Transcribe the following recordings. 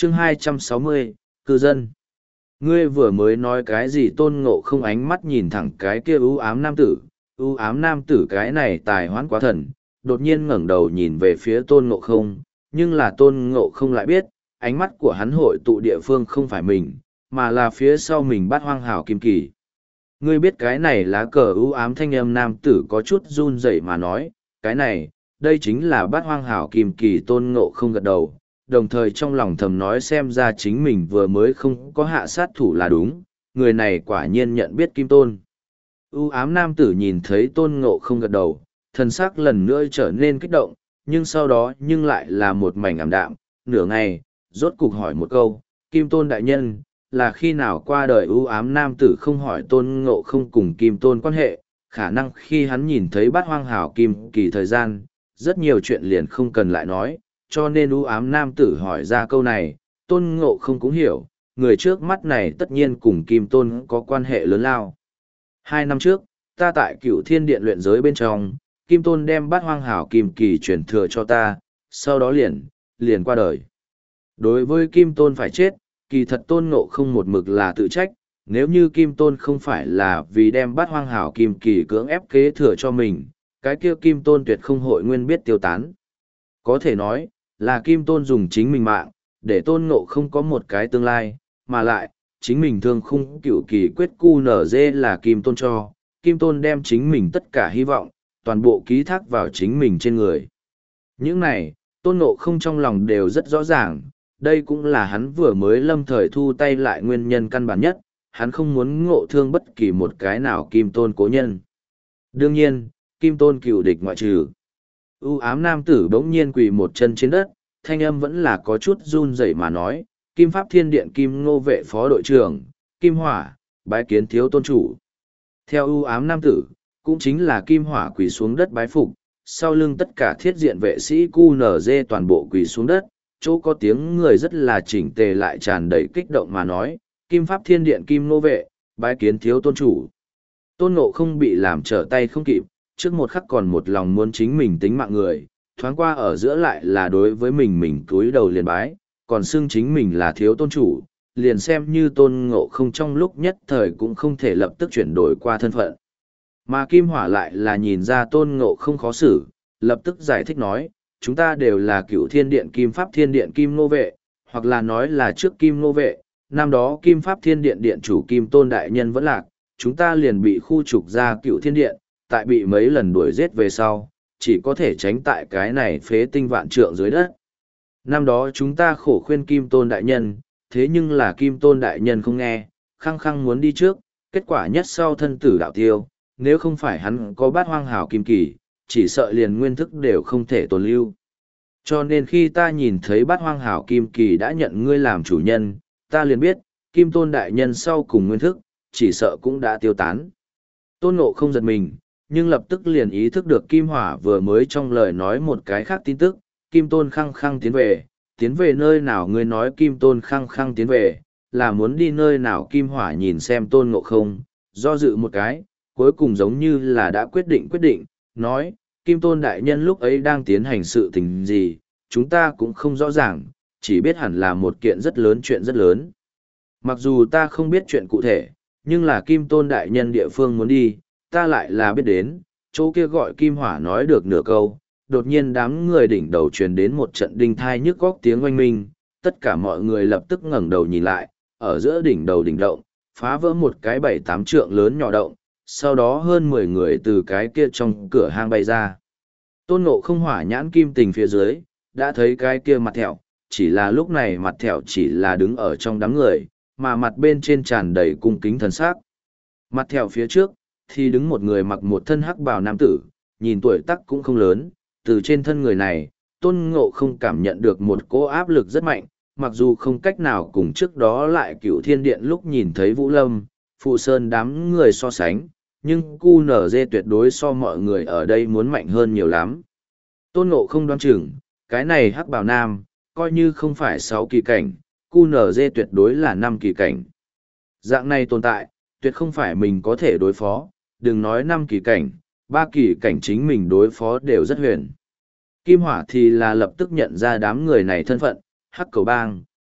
Chương 260, cư dân. Ngươi vừa mới nói cái gì? Tôn Ngộ không ánh mắt nhìn thẳng cái kia ưu ám nam tử, ưu ám nam tử cái này tài hoãn quá thần, đột nhiên ngẩng đầu nhìn về phía Tôn Ngộ không, nhưng là Tôn Ngộ không lại biết, ánh mắt của hắn hội tụ địa phương không phải mình, mà là phía sau mình Bát Hoang Hảo Kim Kỳ. Ngươi biết cái này lá cờ ưu ám? Thanh âm nam tử có chút run rẩy mà nói, cái này, đây chính là Bát Hoang Hảo Kim Kỳ. Tôn Ngộ không gật đầu, đồng thời trong lòng thầm nói xem ra chính mình vừa mới không có hạ sát thủ là đúng, người này quả nhiên nhận biết Kim Tôn. U ám nam tử nhìn thấy Tôn Ngộ không gật đầu, thần sắc lần nữa trở nên kích động, nhưng sau đó nhưng lại là một mảnh ảm đạm, nửa ngày, rốt cục hỏi một câu, Kim Tôn đại nhân, là khi nào qua đời? U ám nam tử không hỏi Tôn Ngộ không cùng Kim Tôn quan hệ, khả năng khi hắn nhìn thấy Bát Hoang Hảo Kim Kỳ thời gian, rất nhiều chuyện liền không cần lại nói, cho nên u ám nam tử hỏi ra câu này, Tôn Ngộ không cũng hiểu, người trước mắt này tất nhiên cùng Kim Tôn có quan hệ lớn lao. 2 năm trước, ta tại Cựu Thiên Điện luyện giới bên trong, Kim Tôn đem Bát Hoang Hảo Kim Kỳ truyền thừa cho ta, sau đó liền qua đời. Đối với Kim Tôn phải chết, kỳ thật Tôn Ngộ không một mực là tự trách, nếu như Kim Tôn không phải là vì đem Bát Hoang Hảo Kim Kỳ cưỡng ép kế thừa cho mình, cái kia Kim Tôn tuyệt không hội nguyên biết tiêu tán. Có thể nói, là Kim Tôn dùng chính mình mạng, để Tôn Ngộ không có một cái tương lai, mà lại, chính mình thương khung cựu kỳ quyết QNZ là Kim Tôn cho, Kim Tôn đem chính mình tất cả hy vọng, toàn bộ ký thác vào chính mình trên người. Những này, Tôn Ngộ không trong lòng đều rất rõ ràng, đây cũng là hắn vừa mới lâm thời thu tay lại nguyên nhân căn bản nhất, hắn không muốn ngộ thương bất kỳ một cái nào Kim Tôn cố nhân. Đương nhiên, Kim Tôn cựu địch ngoại trừ. U ám nam tử bỗng nhiên quỳ một chân trên đất, thanh âm vẫn là có chút run rẩy mà nói, Kim Pháp Thiên Điện Kim Ngô vệ phó đội trưởng, Kim Hỏa, bái kiến thiếu tôn chủ. Theo u ám nam tử, cũng chính là Kim Hỏa quỳ xuống đất bái phục, sau lưng tất cả thiết diện vệ sĩ QNZ toàn bộ quỳ xuống đất, chỗ có tiếng người rất là chỉnh tề lại tràn đầy kích động mà nói, Kim Pháp Thiên Điện Kim Ngô vệ, bái kiến thiếu tôn chủ. Tôn Ngộ không bị làm trở tay không kịp, trước một khắc còn một lòng muốn chính mình tính mạng người, thoáng qua ở giữa lại là đối với mình cúi đầu liền bái, còn xưng chính mình là thiếu tôn chủ, liền xem như Tôn Ngộ không trong lúc nhất thời cũng không thể lập tức chuyển đổi qua thân phận. Mà Kim Hỏa lại là nhìn ra Tôn Ngộ không khó xử, lập tức giải thích nói, chúng ta đều là Cựu Thiên Điện Kim Pháp Thiên Điện Kim Ngô vệ, hoặc là nói là trước Kim Ngô vệ, năm đó Kim Pháp Thiên Điện Điện chủ Kim Tôn đại nhân vẫn lạc, chúng ta liền bị khu trục ra Cựu Thiên Điện, tại bị mấy lần đuổi giết về sau, chỉ có thể tránh tại cái này phế tinh vạn trượng dưới đất. Năm đó chúng ta khổ khuyên Kim Tôn đại nhân, thế nhưng là Kim Tôn đại nhân không nghe, khăng khăng muốn đi trước, kết quả nhất sau thân tử đạo tiêu, nếu không phải hắn có Bát Hoang Hảo Kim Kỳ, chỉ sợ liền nguyên thức đều không thể tồn lưu. Cho nên khi ta nhìn thấy Bát Hoang Hảo Kim Kỳ đã nhận ngươi làm chủ nhân, ta liền biết, Kim Tôn đại nhân sau cùng nguyên thức, chỉ sợ cũng đã tiêu tán. Tôn Ngộ không giật mình, nhưng lập tức liền ý thức được Kim Hỏa vừa mới trong lời nói một cái khác tin tức, Kim Tôn khăng khăng tiến về nơi nào? Ngươi nói Kim Tôn khăng khăng tiến về, là muốn đi nơi nào? Kim Hỏa nhìn xem Tôn Ngộ không, do dự một cái, cuối cùng giống như là đã quyết định, nói, Kim Tôn đại nhân lúc ấy đang tiến hành sự tình gì, chúng ta cũng không rõ ràng, chỉ biết hẳn là một chuyện rất lớn. Mặc dù ta không biết chuyện cụ thể, nhưng là Kim Tôn đại nhân địa phương muốn đi, ta lại là biết đến, chỗ kia gọi. Kim Hỏa nói được nửa câu, đột nhiên đám người đỉnh đầu truyền đến một trận đinh thai nhức góc tiếng oanh minh, tất cả mọi người lập tức ngẩng đầu nhìn lại, ở giữa đỉnh đầu đỉnh động, phá vỡ một cái 7-8 trượng lớn nhỏ động, sau đó hơn 10 người từ cái kia trong cửa hang bay ra. Tôn Ngộ không hỏa nhãn kim tình phía dưới, đã thấy cái kia mặt thẹo, chỉ là lúc này mặt thẹo chỉ là đứng ở trong đám người, mà mặt bên trên tràn đầy cung kính thần sắc. Mặt thẹo phía trước, thì đứng một người mặc một thân hắc bào nam tử, nhìn tuổi tác cũng không lớn, từ trên thân người này, Tôn Ngộ không cảm nhận được một cỗ áp lực rất mạnh, mặc dù không cách nào cùng trước đó lại Cựu Thiên Điện lúc nhìn thấy Vũ Lâm, Phụ Sơn đám người so sánh, nhưng QNZ tuyệt đối so mọi người ở đây muốn mạnh hơn nhiều lắm. Tôn Ngộ không đoán chừng, cái này hắc bào nam, coi như không phải 6 kỳ cảnh, QNZ tuyệt đối là 5 kỳ cảnh. Dạng này tồn tại, tuyệt không phải mình có thể đối phó, đừng nói 5 kỳ cảnh, 3 kỳ cảnh chính mình đối phó đều rất huyền. Kim Hỏa thì là lập tức nhận ra đám người này thân phận, hắc cầu bang,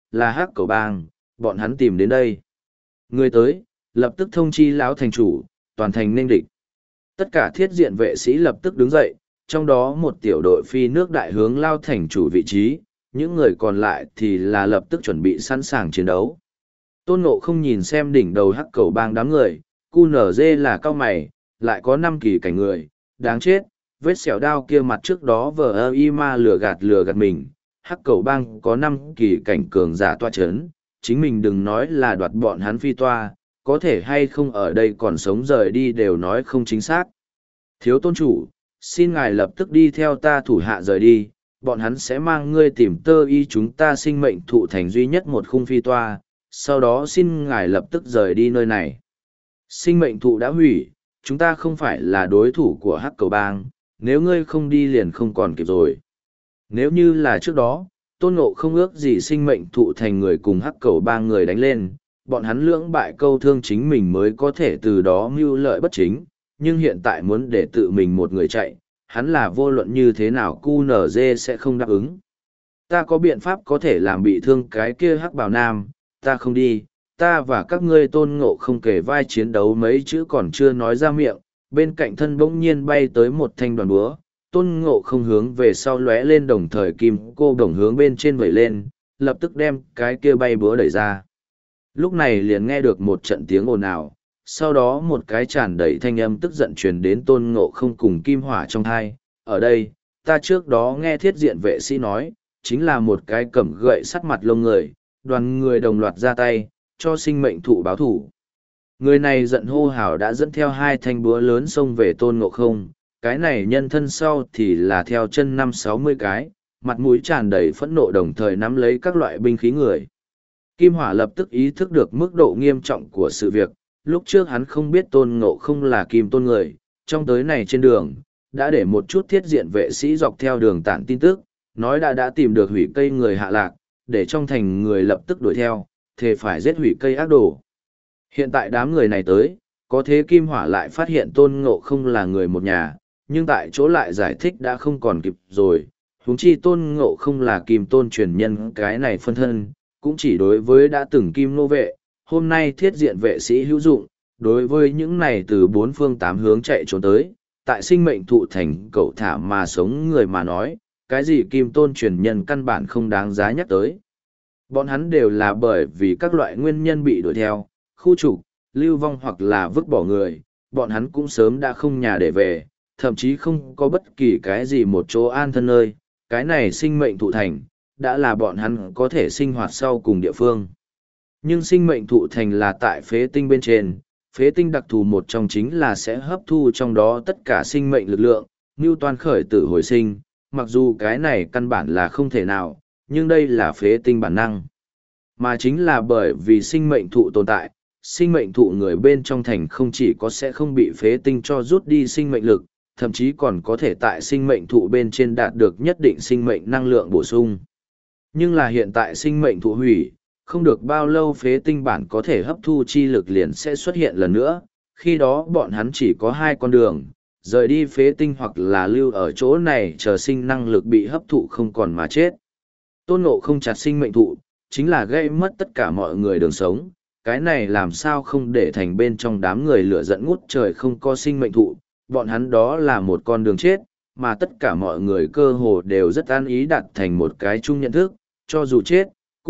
là hắc cầu bang, bọn hắn tìm đến đây. Người tới, lập tức thông chi lão thành chủ, toàn thành nên địch. Tất cả thiết diện vệ sĩ lập tức đứng dậy, trong đó một tiểu đội phi nước đại hướng lao thành chủ vị trí, những người còn lại thì là lập tức chuẩn bị sẵn sàng chiến đấu. Tôn Ngộ không nhìn xem đỉnh đầu hắc cầu bang đám người, QNZ là cao mày, lại có 5 kỳ cảnh người, đáng chết, vết xẻo đao kia mặt trước đó vờ ơ y ma lừa gạt mình, hắc cầu bang có 5 kỳ cảnh cường giả toa chấn, chính mình đừng nói là đoạt bọn hắn phi toa, có thể hay không ở đây còn sống rời đi đều nói không chính xác. Thiếu tôn chủ, xin ngài lập tức đi theo ta thủ hạ rời đi, bọn hắn sẽ mang ngươi tìm tơ y chúng ta sinh mệnh thụ thành duy nhất một khung phi toa, sau đó xin ngài lập tức rời đi nơi này. Sinh mệnh thụ đã hủy, chúng ta không phải là đối thủ của hắc cầu bang, nếu ngươi không đi liền không còn kịp rồi. Nếu như là trước đó, Tôn Ngộ không ước gì sinh mệnh thụ thành người cùng hắc cầu bang người đánh lên, bọn hắn lưỡng bại câu thương chính mình mới có thể từ đó mưu lợi bất chính, nhưng hiện tại muốn để tự mình một người chạy, hắn là vô luận như thế nào QNZ sẽ không đáp ứng. Ta có biện pháp có thể làm bị thương cái kia hắc bào nam, ta không đi, ta và các ngươi Tôn Ngộ không kể vai chiến đấu mấy chữ còn chưa nói ra miệng, bên cạnh thân bỗng nhiên bay tới một thanh đoàn búa, Tôn Ngộ không hướng về sau lóe lên đồng thời kim cô đồng hướng bên trên vẩy lên, lập tức đem cái kia bay búa đẩy ra. Lúc này liền nghe được một trận tiếng ồn ào, sau đó một cái tràn đầy thanh âm tức giận truyền đến Tôn Ngộ không cùng kim hỏa trong thai. Ở đây, ta trước đó nghe thiết diện vệ sĩ nói, chính là một cái cầm gậy sắt mặt lông người, đoàn người đồng loạt ra tay, cho sinh mệnh thụ báo thủ. Người này giận hô hào đã dẫn theo 2 thanh búa lớn xông về Tôn Ngộ không, cái này nhân thân sau thì là theo chân 50-60 cái, mặt mũi tràn đầy phẫn nộ đồng thời nắm lấy các loại binh khí người. Kim Hỏa lập tức ý thức được mức độ nghiêm trọng của sự việc, lúc trước hắn không biết Tôn Ngộ không là Kim Tôn người, trong tới này trên đường, đã để một chút thiết diện vệ sĩ dọc theo đường tản tin tức, nói đã tìm được hủy cây người hạ lạc, để trong thành người lập tức đuổi theo, thề phải giết hủy cây ác đồ. Hiện tại đám người này tới, có thế Kim Hỏa lại phát hiện Tôn Ngộ không là người một nhà, nhưng tại chỗ lại giải thích đã không còn kịp rồi, huống chi Tôn Ngộ không là Kim Tôn truyền nhân cái này phân thân, cũng chỉ đối với đã từng Kim Nô vệ, hôm nay thiết diện vệ sĩ hữu dụng, đối với những này từ 4 phương 8 hướng chạy trốn tới, tại sinh mệnh thụ thành cậu thả mà sống người mà nói, cái gì Kim Tôn truyền nhân căn bản không đáng giá nhắc tới. Bọn hắn đều là bởi vì các loại nguyên nhân bị đuổi theo, khu trục, lưu vong hoặc là vứt bỏ người, bọn hắn cũng sớm đã không nhà để về, thậm chí không có bất kỳ cái gì một chỗ an thân nơi, cái này sinh mệnh thụ thành, đã là bọn hắn có thể sinh hoạt sau cùng địa phương. Nhưng sinh mệnh thụ thành là tại phế tinh bên trên, phế tinh đặc thù một trong chính là sẽ hấp thu trong đó tất cả sinh mệnh lực lượng, như toàn khởi tử hồi sinh, mặc dù cái này căn bản là không thể nào, nhưng đây là phế tinh bản năng. Mà chính là bởi vì sinh mệnh thụ tồn tại, sinh mệnh thụ người bên trong thành không chỉ có sẽ không bị phế tinh cho rút đi sinh mệnh lực, thậm chí còn có thể tại sinh mệnh thụ bên trên đạt được nhất định sinh mệnh năng lượng bổ sung. Nhưng là hiện tại sinh mệnh thụ hủy, không được bao lâu phế tinh bản có thể hấp thu chi lực liền sẽ xuất hiện lần nữa, khi đó bọn hắn chỉ có 2 con đường, rời đi phế tinh hoặc là lưu ở chỗ này chờ sinh năng lực bị hấp thụ không còn mà chết. Tôn Ngộ không chặt sinh mệnh thụ, chính là gây mất tất cả mọi người đường sống, cái này làm sao không để thành bên trong đám người lửa giận ngút trời không có sinh mệnh thụ, bọn hắn đó là một con đường chết, mà tất cả mọi người cơ hồ đều rất an ý đặt thành một cái chung nhận thức, cho dù chết,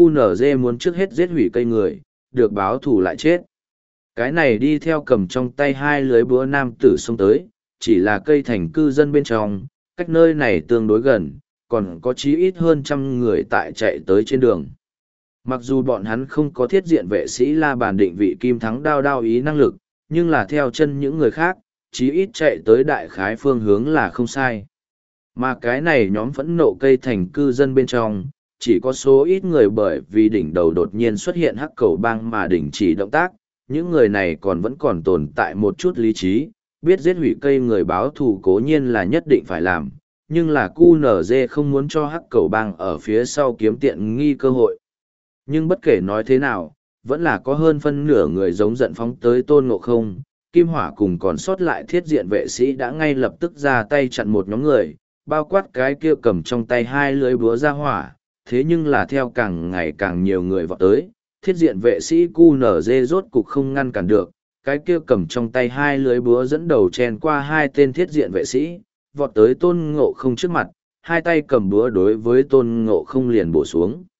QNZ muốn trước hết giết hủy cây người, được báo thù lại chết. Cái này đi theo cầm trong tay 2 lưới búa nam tử xông tới, chỉ là cây thành cư dân bên trong, cách nơi này tương đối gần, còn có chí ít hơn 100 người tại chạy tới trên đường. Mặc dù bọn hắn không có thiết diện vệ sĩ la bàn định vị kim thắng đao ý năng lực, nhưng là theo chân những người khác, chí ít chạy tới đại khái phương hướng là không sai. Mà cái này nhóm phẫn nộ cây thành cư dân bên trong, chỉ có số ít người bởi vì đỉnh đầu đột nhiên xuất hiện hắc cầu bang mà đình chỉ động tác, những người này vẫn còn tồn tại một chút lý trí, biết giết hủy cây người báo thù cố nhiên là nhất định phải làm, nhưng là QNZ không muốn cho hắc cầu bang ở phía sau kiếm tiện nghi cơ hội. Nhưng bất kể nói thế nào, vẫn là có hơn phân nửa người giống giận phóng tới Tôn Ngộ không, Kim Hỏa cùng còn sót lại thiết diện vệ sĩ đã ngay lập tức ra tay chặn một nhóm người, bao quát cái kia cầm trong tay 2 lưới búa ra hỏa, thế nhưng là theo càng ngày càng nhiều người vọt tới, thiết diện vệ sĩ QNZ rốt cục không ngăn cản được, cái kia cầm trong tay hai lưới búa dẫn đầu chen qua hai tên thiết diện vệ sĩ, vọt tới tôn ngộ không trước mặt, hai tay cầm búa đối với tôn ngộ không liền bổ xuống.